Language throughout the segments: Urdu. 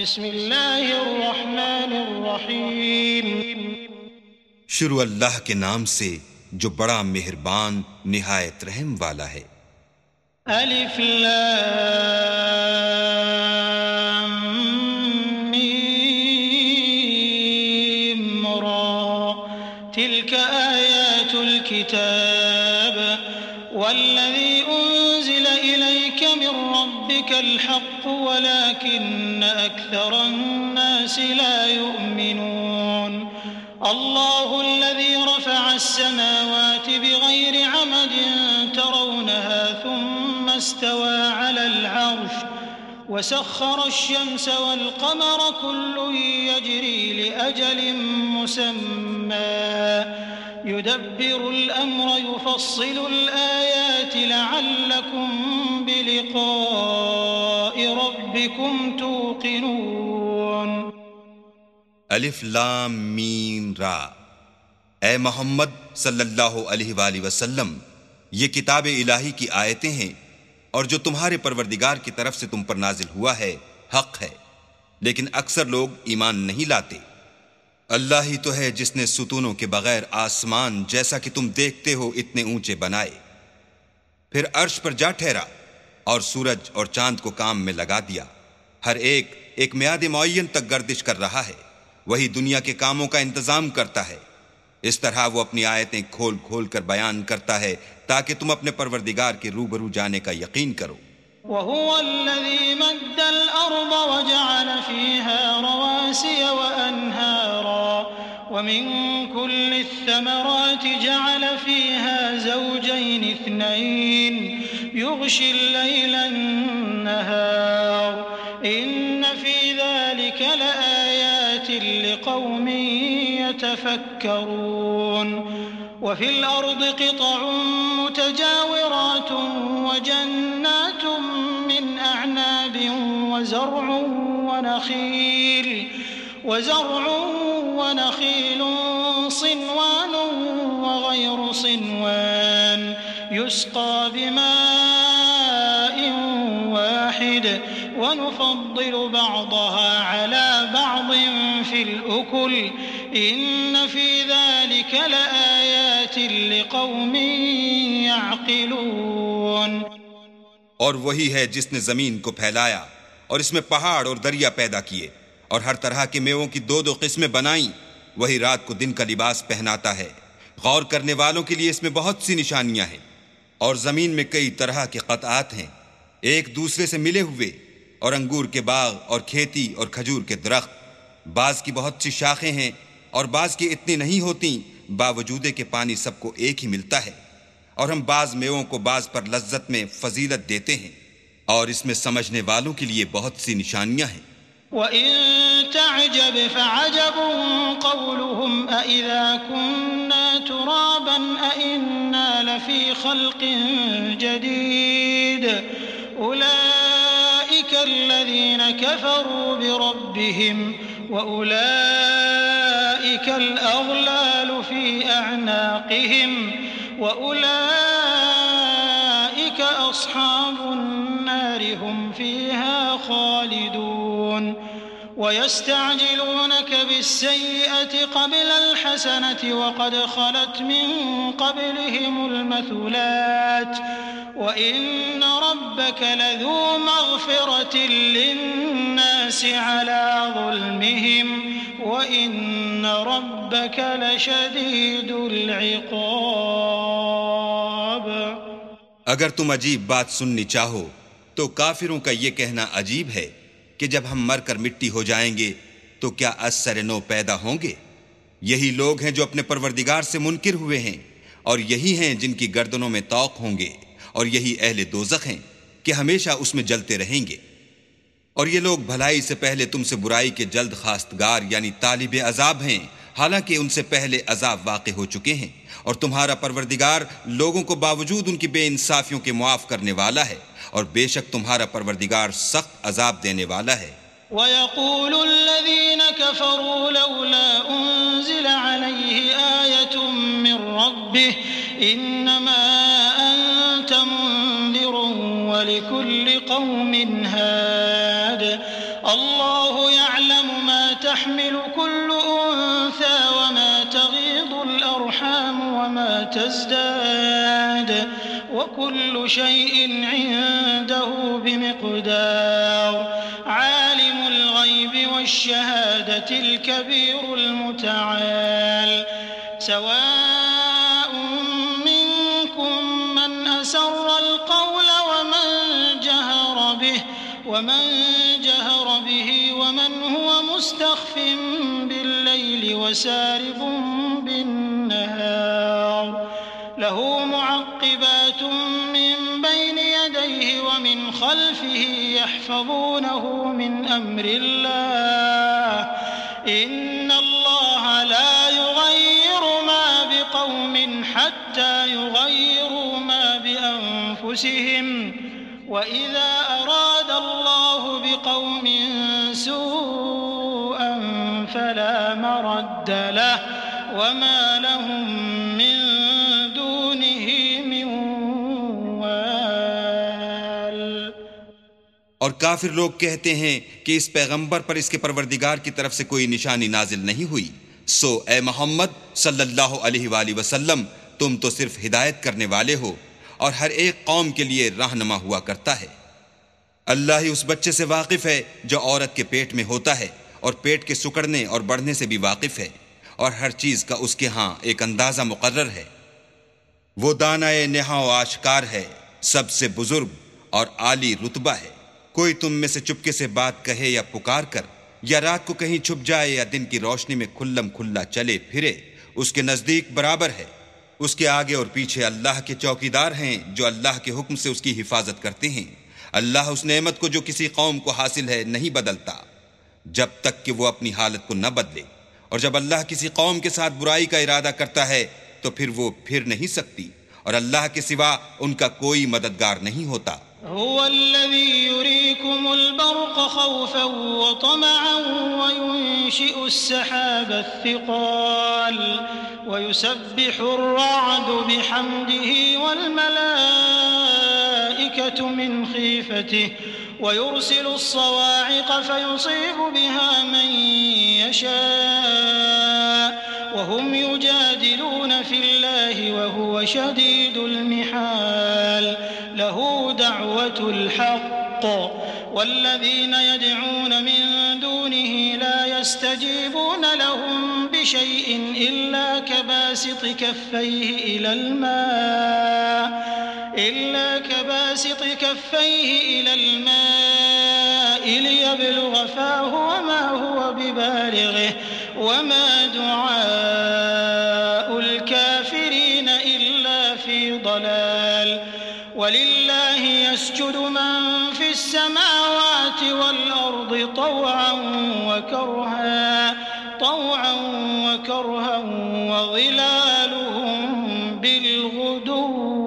بسم اللہ الرحمن الرحیم شروع اللہ کے نام سے جو بڑا مہربان نہایت رحم والا ہے۔ الف لام میم را تلك آیات الكتاب والذی انزل الیک من ربک الحق ولكن اکثر الناس لا يؤمنون۔ اللہ الذی رفع السماوات بغیر عمد ترونها ثم استوى على العرش وسخر الشمس والقمر كل يجري لأجل مسمى يدبر الأمر يفصل الآيات لعلكم بلقاء ربكم توقنون۔ الف لام میم را، اے محمد صلی اللہ علیہ وآلہ وسلم، یہ کتاب الہی کی آیتیں ہیں اور جو تمہارے پروردگار کی طرف سے تم پر نازل ہوا ہے حق ہے، لیکن اکثر لوگ ایمان نہیں لاتے۔ اللہ ہی تو ہے جس نے ستونوں کے بغیر آسمان جیسا کہ تم دیکھتے ہو اتنے اونچے بنائے، پھر عرش پر جا ٹھہرا اور سورج اور چاند کو کام میں لگا دیا، ہر ایک میعاد معین تک گردش کر رہا ہے، وہی دنیا کے کاموں کا انتظام کرتا ہے۔ اس طرح وہ اپنی آیتیں کھول کھول کر بیان کرتا ہے تاکہ تم اپنے پروردگار کے روبرو جانے کا یقین کرو۔ وهو الذي مد الأرض وجعل فيها رواسي وأنهارا ومن كل الثمرات جعل فيها زوجين اثنين يغشي الليل النهار إن في ذلك لآيات لقوم يتفكرون۔ وفي الأرض قطع متجاورات وجنات من أعناب وزرع ونخيل صنوان وغير صنوان يسقى بماء واحد ونفضل بعضها على بعض في الأكل إن في ذلك لآيات لقوم يعقلون۔ اور وہی ہے جس نے زمین کو پھیلایا اور اس میں پہاڑ اور دریا پیدا کیے اور ہر طرح کے میووں کی دو قسمیں بنائیں، وہی رات کو دن کا لباس پہناتا ہے۔ غور کرنے والوں کے لیے اس میں بہت سی نشانیاں ہیں۔ اور زمین میں کئی طرح کے قطعات ہیں ایک دوسرے سے ملے ہوئے، اور انگور کے باغ اور کھیتی اور کھجور کے درخت، بعض کی بہت سی شاخیں ہیں اور بعض کی اتنی نہیں ہوتی، باوجود کہ پانی سب کو ایک ہی ملتا ہے، اور ہم بعض میووں کو بعض پر لذت میں فضیلت دیتے ہیں، اور اس میں سمجھنے والوں کے لیے بہت سی نشانیاں ہیں۔ وَإِن تَعْجَبْ فَعَجَبٌ قَوْلُهُمْ أَإِذَا كُنَّا تُرَابًا أَإِنَّا لَفِي خَلْقٍ جَدِيدٍ أُولَئِكَ الَّذِينَ كَفَرُوا بِرَبِّهِمْ وَأُولَئِكَ الْأَغْلَالُ فِي أَعْنَاقِهِمْ وَأُولَئِكَ أَصْحَابُ النَّارِ هُمْ فِيهَا خَالِدُونَ۔ وَيَسْتَعْجِلُونَكَ بِالسَّيِّئَةِ قَبْلَ الْحَسَنَةِ وَقَدْ خَلَتْ مِن قَبْلِهِمُ الْمَثُلَاتُ وَإِنَّ رَبَّكَ لَذُو مَغْفِرَةٍ لِلنَّاسِ عَلَى ظُلْمِهِمْ وَإِنَّ رَبَّكَ لَشَدِيدُ الْعِقَابِ۔ اگر تم عجیب بات سننی چاہو تو کافروں کا یہ کہنا عجیب ہے کہ جب ہم مر کر مٹی ہو جائیں گے تو کیا از سر نو پیدا ہوں گے؟ یہی لوگ ہیں جو اپنے پروردگار سے منکر ہوئے ہیں، اور یہی ہیں جن کی گردنوں میں طوق ہوں گے، اور یہی اہل دوزخ ہیں کہ ہمیشہ اس میں جلتے رہیں گے۔ اور یہ لوگ بھلائی سے پہلے تم سے برائی کے جلد خواستگار یعنی طالب عذاب ہیں، حالانکہ ان سے پہلے عذاب واقع ہو چکے ہیں، اور تمہارا پروردگار لوگوں کو باوجود ان کی بے انصافیوں کے معاف کرنے والا ہے، اور بے شک تمہارا پروردگار سخت عذاب دینے والا ہے۔ وَيَقُولُ الَّذِينَ كَفَرُوا لَوْلَا أُنزِلَ عَلَيْهِ آيَةٌ مِّن رَّبِّهِ إِنَّمَا أَنتَ مُنذِرٌ وَلِكُلِّ قَوْمٍ هَادٍ الله يعلم ما تحمل كل أنثى وما تغيض الأرحام وما تزداد وكل شيء عنده بمقدار عالم الغيب والشهادة الكبير المتعال سواء منكم من أسر القول ومن جهر به ومن هو مستخف بالليل وسارب بالنهار له معقبات من بين يديه ومن خلفه يحفظونه من أمر الله إن الله لا يغير ما بقوم حتى يغيروا ما بأنفسهم وإذا أراد الله بقوم سوءا فلا مرد له وما لهم من دونه من وال. اور کافر لوگ کہتے ہیں کہ اس پیغمبر پر اس کے پروردگار کی طرف سے کوئی نشانی نازل نہیں ہوئی، سو اے محمد صلی اللہ علیہ وآلہ وسلم تم تو صرف ہدایت کرنے والے ہو اور ہر ایک قوم کے لیے رہنما ہوا کرتا ہے۔ اللہ ہی اس بچے سے واقف ہے جو عورت کے پیٹ میں ہوتا ہے اور پیٹ کے سکڑنے اور بڑھنے سے بھی واقف ہے، اور ہر چیز کا اس کے ہاں ایک اندازہ مقرر ہے۔ وہ دانائے نہا و آشکار ہے، سب سے بزرگ اور عالی رتبہ ہے۔ کوئی تم میں سے چپکے سے بات کہے یا پکار کر، یا رات کو کہیں چھپ جائے یا دن کی روشنی میں کھلم کھلا چلے پھرے، اس کے نزدیک برابر ہے۔ اس کے آگے اور پیچھے اللہ کے چوکیدار ہیں جو اللہ کے حکم سے اس کی حفاظت کرتے ہیں۔ اللہ اس نعمت کو جو کسی قوم کو حاصل ہے نہیں بدلتا جب تک کہ وہ اپنی حالت کو نہ بدلے، اور جب اللہ کسی قوم کے ساتھ برائی کا ارادہ کرتا ہے تو پھر وہ پھر نہیں سکتی، اور اللہ کے سوا ان کا کوئی مددگار نہیں ہوتا۔ هو الذي يريكم البرق خوفا وطمعا وينشئ السحاب الثقال ويسبح الرعد بحمده والملائكة من خيفته ويرسل الصواعق فيصيب بها من يشاء وهم يجادلون في الله وهو شديد المحال له دعوة الحق والذين يدعون من دونه لا يستجيبون لهم بشيء إلا كباسط كفيه إلى الماء ليبلغ فاه وما هو ببالغه وما دعاء الكافرين إلا في ضلال ولله يسجد من في السماوات والأرض طوعا وكرها وظلالهم بالغدو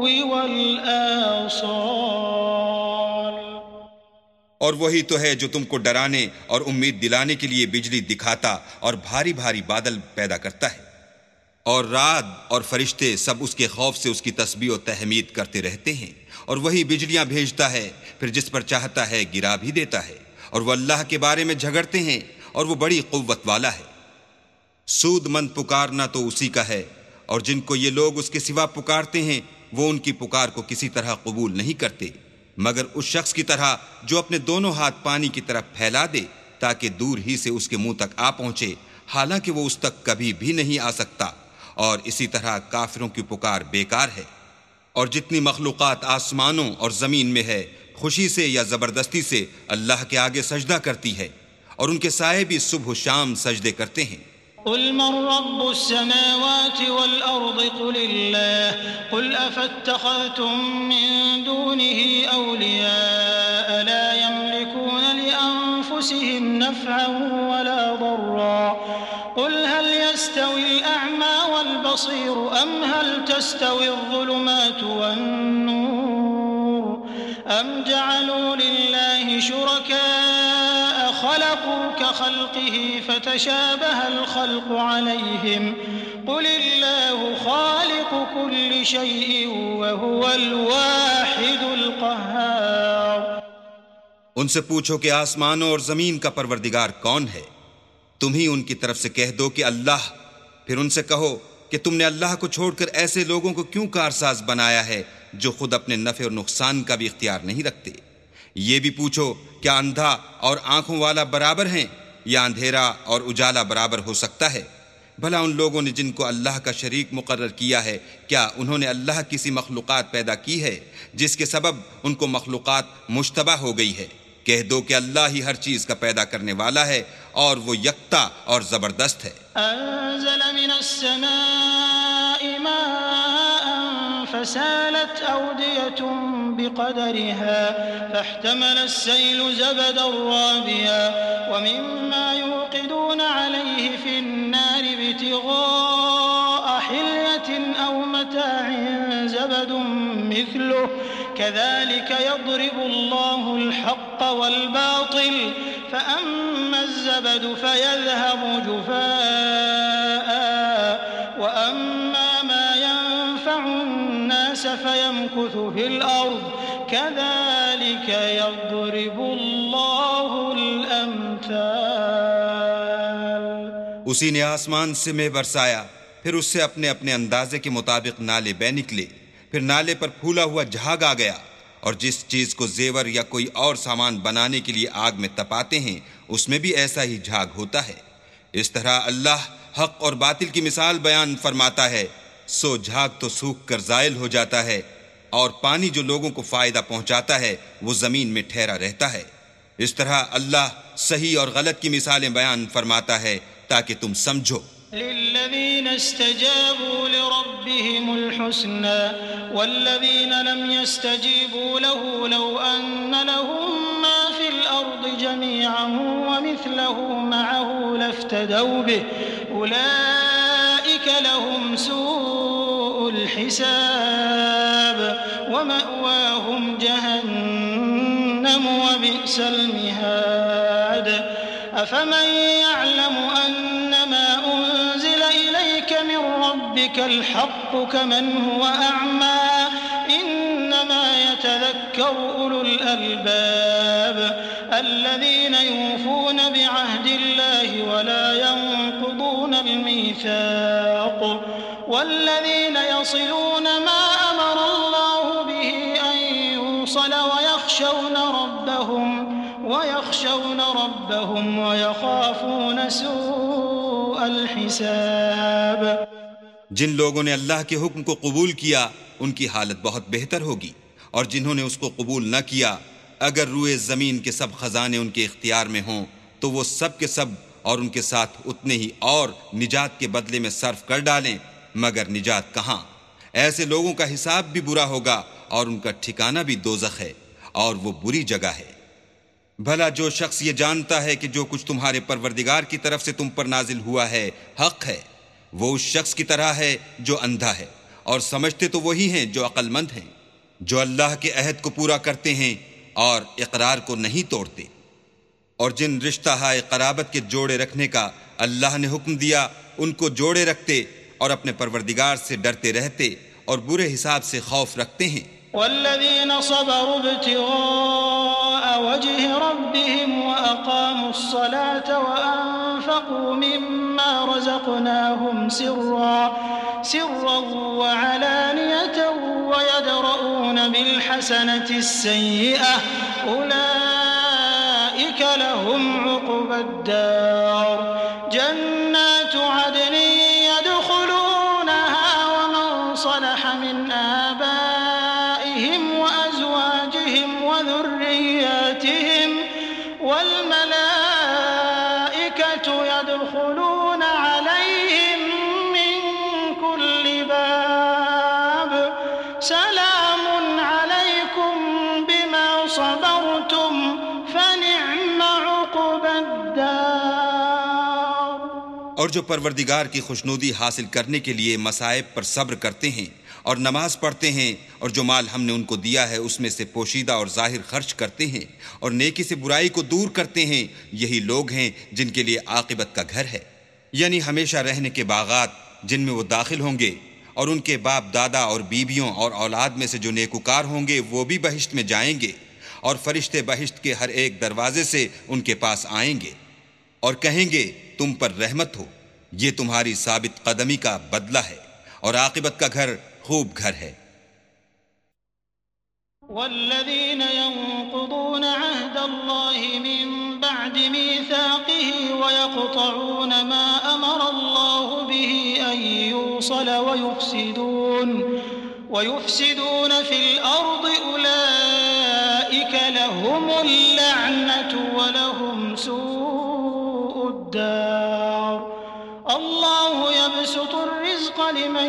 والآصال۔ اور وہی تو ہے جو تم کو ڈرانے اور امید دلانے کے لیے بجلی دکھاتا اور بھاری بھاری بادل پیدا کرتا ہے، اور رعد اور فرشتے سب اس کے خوف سے اس کی تسبیح و تحمید کرتے رہتے ہیں، اور وہی بجلیاں بھیجتا ہے، پھر جس پر چاہتا ہے گرا بھی دیتا ہے، اور وہ اللہ کے بارے میں جھگڑتے ہیں اور وہ بڑی قوت والا ہے۔ سود مند پکارنا تو اسی کا ہے، اور جن کو یہ لوگ اس کے سوا پکارتے ہیں وہ ان کی پکار کو کسی طرح قبول نہیں کرتے مگر اس شخص کی طرح جو اپنے دونوں ہاتھ پانی کی طرف پھیلا دے تاکہ دور ہی سے اس کے منہ تک آ پہنچے، حالانکہ وہ اس تک کبھی بھی نہیں آ سکتا، اور اسی طرح کافروں کی پکار بیکار ہے۔ اور جتنی مخلوقات آسمانوں اور زمین میں ہے خوشی سے یا زبردستی سے اللہ کے آگے سجدہ کرتی ہے، اور ان کے سائے بھی صبح و شام سجدے کرتے ہیں۔ قل من رب السماوات والأرض قل الله قل أفاتخذتم من دونه أولياء لا يملكون لأنفسهم نفعا ولا ضرا قل هل يستوي الأعمى والبصير أم هل تستوي الظلمات والنور أم جعلوا لله شركاء خلقوا كخلقه فتشابه الخلق عليهم قل الله خالق كل شيء وهو الواحد القهار۔ ان سے پوچھو کہ آسمانوں اور زمین کا پروردگار کون ہے؟ تم ہی ان کی طرف سے کہہ دو کہ اللہ۔ پھر ان سے کہو کہ تم نے اللہ کو چھوڑ کر ایسے لوگوں کو کیوں کارساز بنایا ہے جو خود اپنے نفع اور نقصان کا بھی اختیار نہیں رکھتے؟ یہ بھی پوچھو کیا اندھا اور آنکھوں والا برابر ہیں یا اندھیرا اور اجالا برابر ہو سکتا ہے؟ بھلا ان لوگوں نے جن کو اللہ کا شریک مقرر کیا ہے، کیا انہوں نے اللہ کسی مخلوقات پیدا کی ہے جس کے سبب ان کو مخلوقات مشتبہ ہو گئی ہے؟ کہہ دو کہ اللہ ہی ہر چیز کا پیدا کرنے والا ہے اور وہ یکتا اور زبردست ہے۔ انزل من السماء ماء فسالت أودية بقدرها فاحتمل السيل زبدا رابيا ومما يوقدون عليه في النار ابتغاء حلية أو متاع زبد مثله كذلك يضرب الله الحق والباطل فأما الزبد فيذهب جفاء وأما ما ينفع الناس فيمكث في الأرض كذلك يضرب الله الأمثال۔ اسی نے آسمان سے مے برسایا، پھر اس سے اپنے اپنے اندازے کے مطابق نالے بہ نکلے، پھر نالے پر پھولا ہوا جھاگ آ گیا، اور جس چیز کو زیور یا کوئی اور سامان بنانے کے لیے آگ میں تپاتے ہیں اس میں بھی ایسا ہی جھاگ ہوتا ہے۔ اس طرح اللہ حق اور باطل کی مثال بیان فرماتا ہے، سو جھاگ تو سوکھ کر زائل ہو جاتا ہے، اور پانی جو لوگوں کو فائدہ پہنچاتا ہے وہ زمین میں ٹھہرا رہتا ہے۔ اس طرح اللہ صحیح اور غلط کی مثالیں بیان فرماتا ہے تاکہ تم سمجھو۔ للذين استجابوا لربهم الحسنى والذين لم يستجيبوا له لو أن لهم ما في الأرض جميعا ومثله معه لافتدوا به أولئك لهم سوء الحساب ومأواهم جهنم وبئس المهاد أفمن يعلم أنما أنزل إليك من ربك الحق كمن هو أعمى إنما يتذكر أولو الألباب الذين يوفون بعهد الله ولا ينقضون الميثاق والذين يصلون ما أمر الله به أن يوصل ويخشون ربهم ويخافون سوء الحساب۔ جن لوگوں نے اللہ کے حکم کو قبول کیا ان کی حالت بہت بہتر ہوگی، اور جنہوں نے اس کو قبول نہ کیا اگر روئے زمین کے سب خزانے ان کے اختیار میں ہوں تو وہ سب کے سب اور ان کے ساتھ اتنے ہی اور نجات کے بدلے میں صرف کر ڈالیں، مگر نجات کہاں؟ ایسے لوگوں کا حساب بھی برا ہوگا اور ان کا ٹھکانہ بھی دوزخ ہے، اور وہ بری جگہ ہے۔ بھلا جو شخص یہ جانتا ہے کہ جو کچھ تمہارے پروردگار کی طرف سے تم پر نازل ہوا ہے حق ہے، وہ اس شخص کی طرح ہے جو اندھا ہے، اور سمجھتے تو وہی ہیں جو عقل مند ہیں، جو اللہ کے عہد کو پورا کرتے ہیں اور اقرار کو نہیں توڑتے۔ اور جن رشتہ ہائے قرابت کے جوڑے رکھنے کا اللہ نے حکم دیا ان کو جوڑے رکھتے اور اپنے پروردگار سے ڈرتے رہتے اور برے حساب سے خوف رکھتے ہیں۔ والذين صبروا ابتغاء وجه ربهم وأقاموا الصلاة وأنفقوا مما رزقناهم سرا وعلانية ويدرؤون بالحسنة السيئة أولئك لهم عقبى الدار جنات عدن يدخلونها ومن صلح من آبائهم وأزواجهم وذرياتهم والملائكة يدخلون عليهم من كل باب سلام عليكم بما صبرتم فنعم عقبى الدار۔ اور جو پروردگار کی خوشنودی حاصل کرنے کے لیے مصائب پر صبر کرتے ہیں اور نماز پڑھتے ہیں، اور جو مال ہم نے ان کو دیا ہے اس میں سے پوشیدہ اور ظاہر خرچ کرتے ہیں، اور نیکی سے برائی کو دور کرتے ہیں، یہی لوگ ہیں جن کے لیے عاقبت کا گھر ہے، یعنی ہمیشہ رہنے کے باغات جن میں وہ داخل ہوں گے، اور ان کے باپ دادا اور بیویوں اور اولاد میں سے جو نیکوکار ہوں گے وہ بھی بہشت میں جائیں گے، اور فرشتے بہشت کے ہر ایک دروازے سے ان کے پاس آئیں گے اور کہیں گے تم پر رحمت ہو، یہ تمہاری ثابت قدمی کا بدلہ ہے اور عاقبت کا گھر خوب گھر ہے۔ والذين ينقضون عهد الله من بعد ميثاقه ويقطعون ما أمر الله به أن يوصل ويفسدون في الأرض أولئك لهم اللعنة ولهم سوء الدار الله يبسط الرزق لمن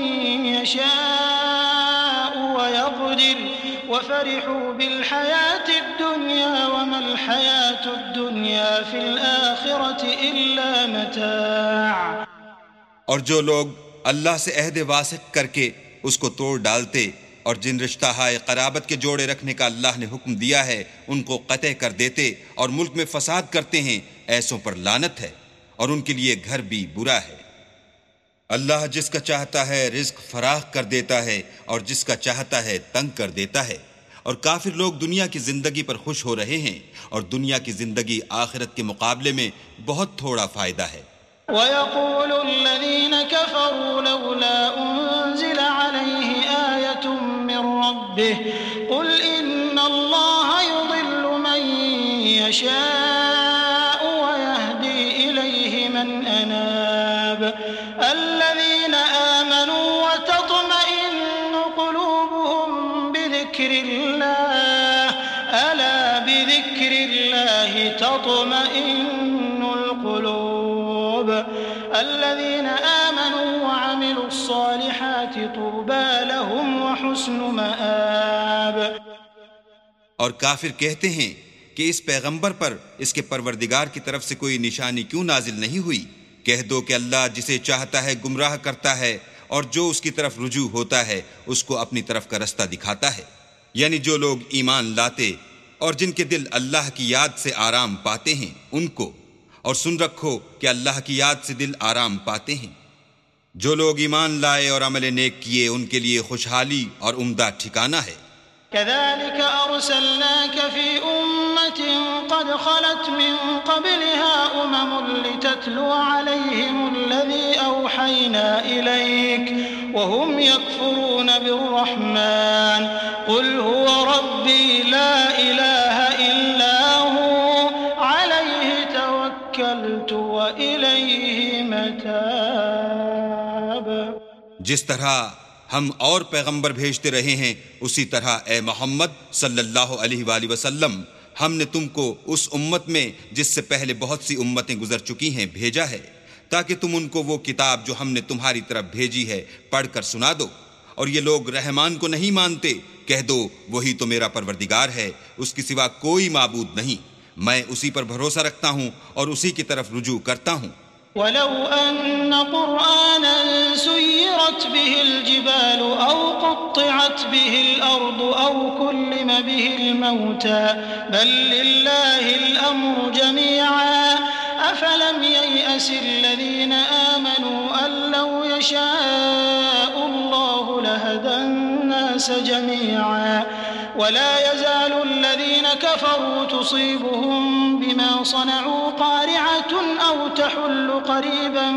يشاء ويقدر وفرحوا بالحياة الدنيا وما الحياة الدنيا في الآخرة إلا متاع۔ اور جو لوگ اللہ سے عہد واثق کر کے اس کو توڑ ڈالتے اور جن رشتہ ہائے قرابت کے جوڑے رکھنے کا اللہ نے حکم دیا ہے ان کو قطع کر دیتے اور ملک میں فساد کرتے ہیں، ایسوں پر لعنت ہے اور ان کے لیے گھر بھی برا ہے۔ اللہ جس کا چاہتا ہے رزق فراخ کر دیتا ہے اور جس کا چاہتا ہے تنگ کر دیتا ہے، اور کافر لوگ دنیا کی زندگی پر خوش ہو رہے ہیں اور دنیا کی زندگی آخرت کے مقابلے میں بہت تھوڑا فائدہ ہے۔ وَيَقُولُ الَّذِينَ كَفَرُوا لَوْلَا أُنزِلَ عَلَيْهِ آيَةٌ مِّن رَّبِّهِ قُلْ إِنَّ اللَّهَ يُضِلُّ مَن يَشَاءُ وَيَهْدِي إِلَيْهِ مَنْ أَنَابَ الَّذِينَ آمَنُوا وَتَطْمَئِنُّ قُلُوبُهُم بِذِكْرِ اللَّهِ أَلَا بِذِكْرِ اللَّهِ تَطْمَئِنُّ الْقُلُوبُ الَّذِينَ آمَنُوا وَعَمِلُوا الصَّالِحَاتِ طُوبَى لَهُمْ وَحُسْنُ مَآبٍ۔ اور کافر کہتے ہیں کہ اس پیغمبر پر اس کے پروردگار کی طرف سے کوئی نشانی کیوں نازل نہیں ہوئی؟ کہہ دو کہ اللہ جسے چاہتا ہے گمراہ کرتا ہے اور جو اس کی طرف رجوع ہوتا ہے اس کو اپنی طرف کا رستہ دکھاتا ہے، یعنی جو لوگ ایمان لاتے اور جن کے دل اللہ کی یاد سے آرام پاتے ہیں ان کو، اور سن رکھو کہ اللہ کی یاد سے دل آرام پاتے ہیں۔ جو لوگ ایمان لائے اور عمل نیک کیے ان کے لیے خوشحالی اور عمدہ ٹھکانہ ہے۔ كذلك أرسلناك في أمة قد خلت من قبلها لتتلو عليهم الذي أوحينا إليك وهم يكفرون بالرحمن قل هو ربي لا إله إلا هو عليه توكلت وإليه متاب۔ جس طرح ہم اور پیغمبر بھیجتے رہے ہیں اسی طرح اے محمد صلی اللہ علیہ وآلہ وسلم ہم نے تم کو اس امت میں جس سے پہلے بہت سی امتیں گزر چکی ہیں بھیجا ہے تاکہ تم ان کو وہ کتاب جو ہم نے تمہاری طرف بھیجی ہے پڑھ کر سنا دو، اور یہ لوگ رحمان کو نہیں مانتے، کہہ دو وہی تو میرا پروردگار ہے، اس کے سوا کوئی معبود نہیں، میں اسی پر بھروسہ رکھتا ہوں اور اسی کی طرف رجوع کرتا ہوں۔ ولو أن قرآنا سيرت به الجبال أو قطعت به الأرض أو كلم به الموتى بل لله الأمر جميعا أفلم ييأس الذين آمنوا أن لو يشاء الله لهدى الناس جميعا ولا يزال الذين كفروا تصيبهم بما صنعوا قارعة أو تحل قريبا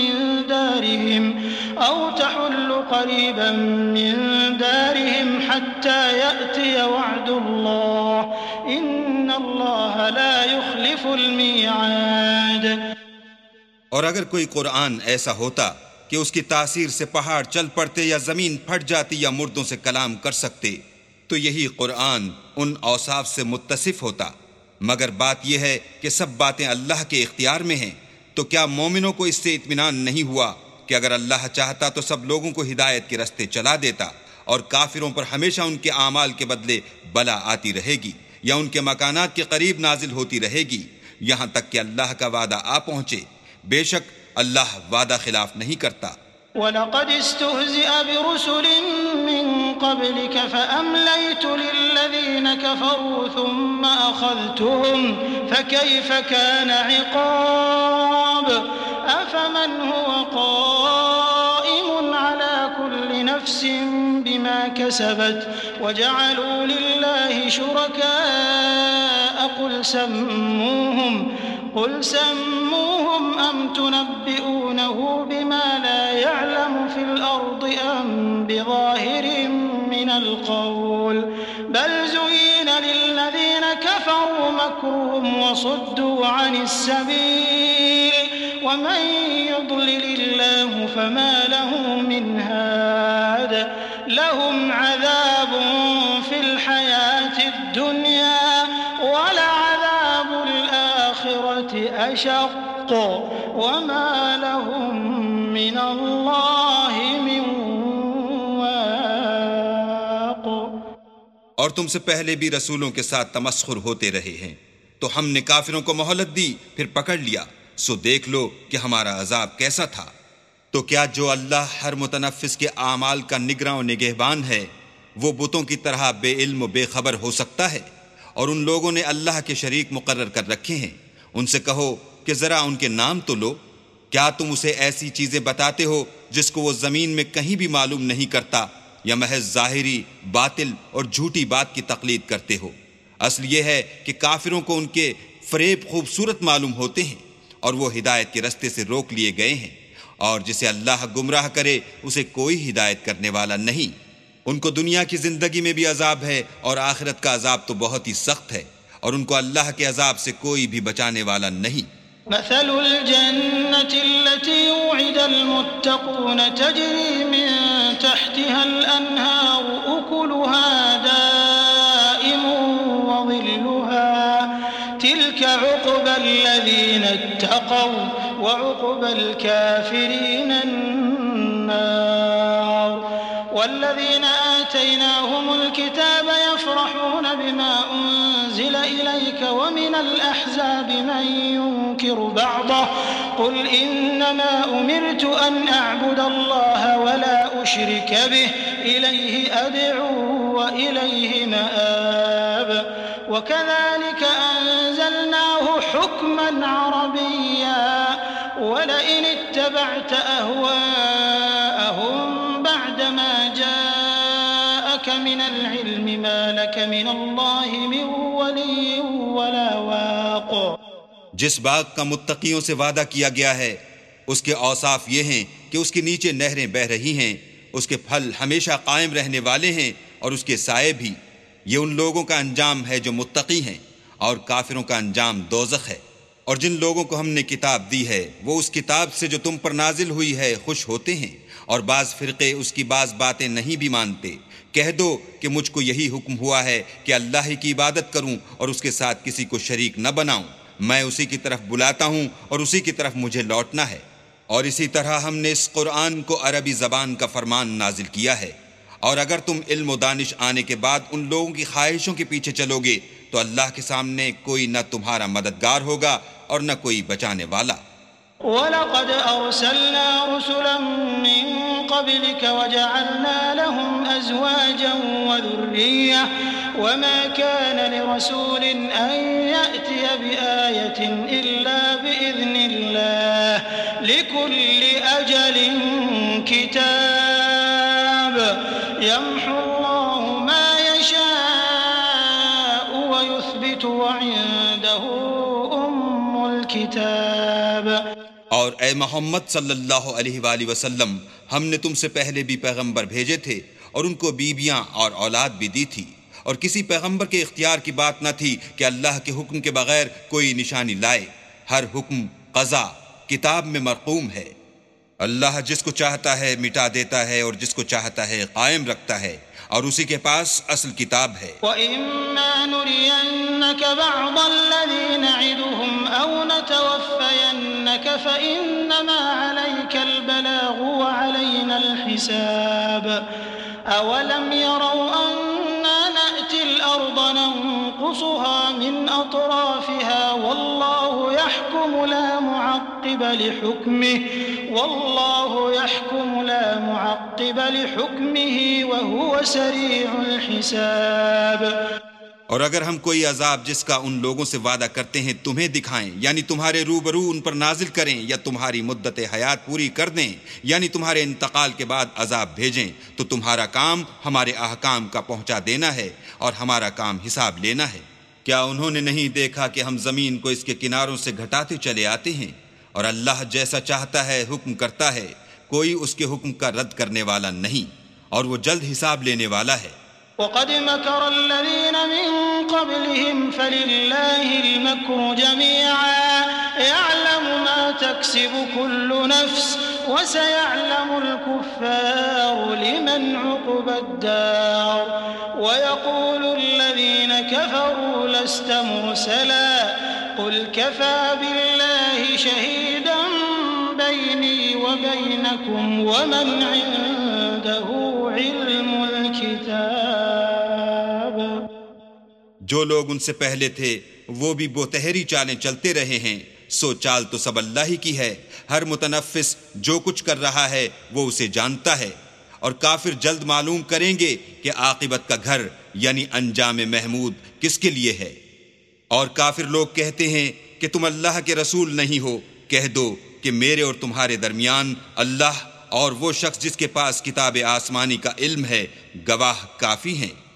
من دارهم حتى يأتي وعد الله إن الله لا يخلف الميعاد۔ اور اگر کوئی قرآن ایسا ہوتا کہ اس کی تاثیر سے پہاڑ چل پڑتے یا زمین پھٹ جاتی یا مردوں سے کلام کر سکتے تو یہی قرآن ان اوصاف سے متصف ہوتا، مگر بات یہ ہے کہ سب باتیں اللہ کے اختیار میں ہیں۔ تو کیا مومنوں کو اس سے اطمینان نہیں ہوا کہ اگر اللہ چاہتا تو سب لوگوں کو ہدایت کے رستے چلا دیتا، اور کافروں پر ہمیشہ ان کے اعمال کے بدلے بلا آتی رہے گی یا ان کے مکانات کے قریب نازل ہوتی رہے گی یہاں تک کہ اللہ کا وعدہ آ پہنچے، بے شک اللہ وعدہ خلاف نہیں کرتا۔ وَلَقَدِ اسْتُهْزِئَ بِرُسُلٍ مِّن قَبْلِكَ فَأَمْلَيْتُ لِلَّذِينَ كَفَرُوا ثُمَّ أَخَذْتُهُمْ فَكَيْفَ كَانَ عِقَابِ أَفَمَنْ هُوَ قَائِمٌ عَلَى كُلِّ نَفْسٍ بِمَا كسبت وجعلوا لله شركاء قل سموهم أم تنبئونه بما لا يعلم في الأرض أم بظاهر من القول بل زين للذين كفروا مكرهم وصدوا عن السبيل ومن يضلل الله فما له من هاد لهم عذاب في الحياة الدنيا ولعذاب الآخرة أشق وما لهم من الله من واق۔ اور تم سے پہلے بھی رسولوں کے ساتھ تمسخر ہوتے رہے ہیں تو ہم نے کافروں کو مہلت دی پھر پکڑ لیا، سو دیکھ لو کہ ہمارا عذاب کیسا تھا۔ تو کیا جو اللہ ہر متنفس کے اعمال کا نگراں و نگہبان ہے وہ بتوں کی طرح بے علم و بے خبر ہو سکتا ہے؟ اور ان لوگوں نے اللہ کے شریک مقرر کر رکھے ہیں، ان سے کہو کہ ذرا ان کے نام تو لو۔ کیا تم اسے ایسی چیزیں بتاتے ہو جس کو وہ زمین میں کہیں بھی معلوم نہیں کرتا، یا محض ظاہری باطل اور جھوٹی بات کی تقلید کرتے ہو؟ اصل یہ ہے کہ کافروں کو ان کے فریب خوبصورت معلوم ہوتے ہیں اور وہ ہدایت کے رستے سے روک لیے گئے ہیں، اور جسے اللہ گمراہ کرے اسے کوئی ہدایت کرنے والا نہیں۔ ان کو دنیا کی زندگی میں بھی عذاب ہے اور آخرت کا عذاب تو بہت ہی سخت ہے، اور ان کو اللہ کے عذاب سے کوئی بھی بچانے والا نہیں۔ مثل الجنة التي وعد المتقون تجري من تحتها الأنهار أكلها دائم وظلها تلك عقبى الذين اتقوا وعقبى الكافرين النار والذين آتيناهم الكتاب يفرحون بما أنزل إليك ومن الأحزاب من ينكر بعضه قل إنما أمرت أن أعبد الله ولا أشرك به إليه أدعو وإليه مآب وكذلك أنزلناه حكما عربيا ولئن اتبعت أهواءهم بعدما جاءك من العلم ما لك من الله من ولي ولا واق۔ جس باغ کا متقیوں سے وعدہ کیا گیا ہے اس کے اوصاف یہ ہیں کہ اس کے نیچے نہریں بہہ رہی ہیں، اس کے پھل ہمیشہ قائم رہنے والے ہیں اور اس کے سائے بھی۔ یہ ان لوگوں کا انجام ہے جو متقی ہیں، اور کافروں کا انجام دوزخ ہے۔ اور جن لوگوں کو ہم نے کتاب دی ہے وہ اس کتاب سے جو تم پر نازل ہوئی ہے خوش ہوتے ہیں، اور بعض فرقے اس کی بعض باتیں نہیں بھی مانتے۔ کہہ دو کہ مجھ کو یہی حکم ہوا ہے کہ اللہ ہی کی عبادت کروں اور اس کے ساتھ کسی کو شریک نہ بناؤں، میں اسی کی طرف بلاتا ہوں اور اسی کی طرف مجھے لوٹنا ہے۔ اور اسی طرح ہم نے اس قرآن کو عربی زبان کا فرمان نازل کیا ہے، اور اگر تم علم و دانش آنے کے بعد ان لوگوں کی خواہشوں کے پیچھے چلو گے تو اللہ کے سامنے کوئی نہ تمہارا مددگار ہوگا اور نہ کوئی بچانے والا۔ وَلَقَدْ أَرْسَلْنَا رُسُلًا مِّن قَبْلِكَ وَجَعَلْنَا لَهُمْ أَزْوَاجًا وَذُرِّيَّةً وَمَا كَانَ لِرَسُولٍ أَن يَأْتِيَ بِآيَةٍ إِلَّا بِإِذْنِ اللَّهِ لِكُلِّ أَجَلٍ كِتَابٌ يَمْحُو اللَّهُ مَا يَشَاءُ وَيُثْبِتُ وَعِندَهُ أُمُّ الْكِتَابِ۔ اور اے محمد صلی اللہ علیہ وآلہ وسلم، ہم نے تم سے پہلے بھی پیغمبر بھیجے تھے اور ان کو بیویاں اور اولاد بھی دی تھی، اور کسی پیغمبر کے اختیار کی بات نہ تھی کہ اللہ کے حکم کے بغیر کوئی نشانی لائے۔ ہر حکم قضا کتاب میں مرقوم ہے۔ اللہ جس کو چاہتا ہے مٹا دیتا ہے اور جس کو چاہتا ہے قائم رکھتا ہے، اور اسی کے پاس اصل کتاب ہے۔ وَإِمَّا نُرِيَنَّكَ بَعْضَ الَّذِي نَعِدُهُمْ أَوْ نَتَوَفَّيَنَّكَ فَإِنَّمَا عَلَيْكَ الْبَلَاغُ وَعَلَيْنَا الْحِسَابُ أَوَلَمْ يَرَوْا أَنَّا نَأْتِي الْأَرْضَ نَنقُصُهَا مِنْ أَطْرَافِهَا وَاللَّهُ يَحْكُمُ لَا مُعَقِّبَ لِحُكْمِهِ وَهُوَ سَرِيعُ الْحِسَابِ۔ اور اگر ہم کوئی عذاب جس کا ان لوگوں سے وعدہ کرتے ہیں تمہیں دکھائیں، یعنی تمہارے روبرو ان پر نازل کریں، یا تمہاری مدت حیات پوری کر دیں، یعنی تمہارے انتقال کے بعد عذاب بھیجیں، تو تمہارا کام ہمارے احکام کا پہنچا دینا ہے اور ہمارا کام حساب لینا ہے۔ کیا انہوں نے نہیں دیکھا کہ ہم زمین کو اس کے کناروں سے گھٹاتے چلے آتے ہیں، اور اللہ جیسا چاہتا ہے حکم کرتا ہے، کوئی اس کے حکم کا رد کرنے والا نہیں، اور وہ جلد حساب لینے والا ہے۔ وقد مكر الذين من قبلهم فلله المكر جميعا يعلم ما تكسب كل نفس وسيعلم الكفار لمن عقبى الدار ويقول الذين كفروا لست مرسلا قل كفى بالله شهيدا بيني وبينكم ومن عنده علم الكتاب۔ جو لوگ ان سے پہلے تھے وہ بھی بہتہری چالیں چلتے رہے ہیں، سو چال تو سب اللہ ہی کی ہے، ہر متنفس جو کچھ کر رہا ہے وہ اسے جانتا ہے، اور کافر جلد معلوم کریں گے کہ عاقبت کا گھر یعنی انجام محمود کس کے لیے ہے۔ اور کافر لوگ کہتے ہیں کہ تم اللہ کے رسول نہیں ہو، کہہ دو کہ میرے اور تمہارے درمیان اللہ اور وہ شخص جس کے پاس کتاب آسمانی کا علم ہے گواہ کافی ہیں۔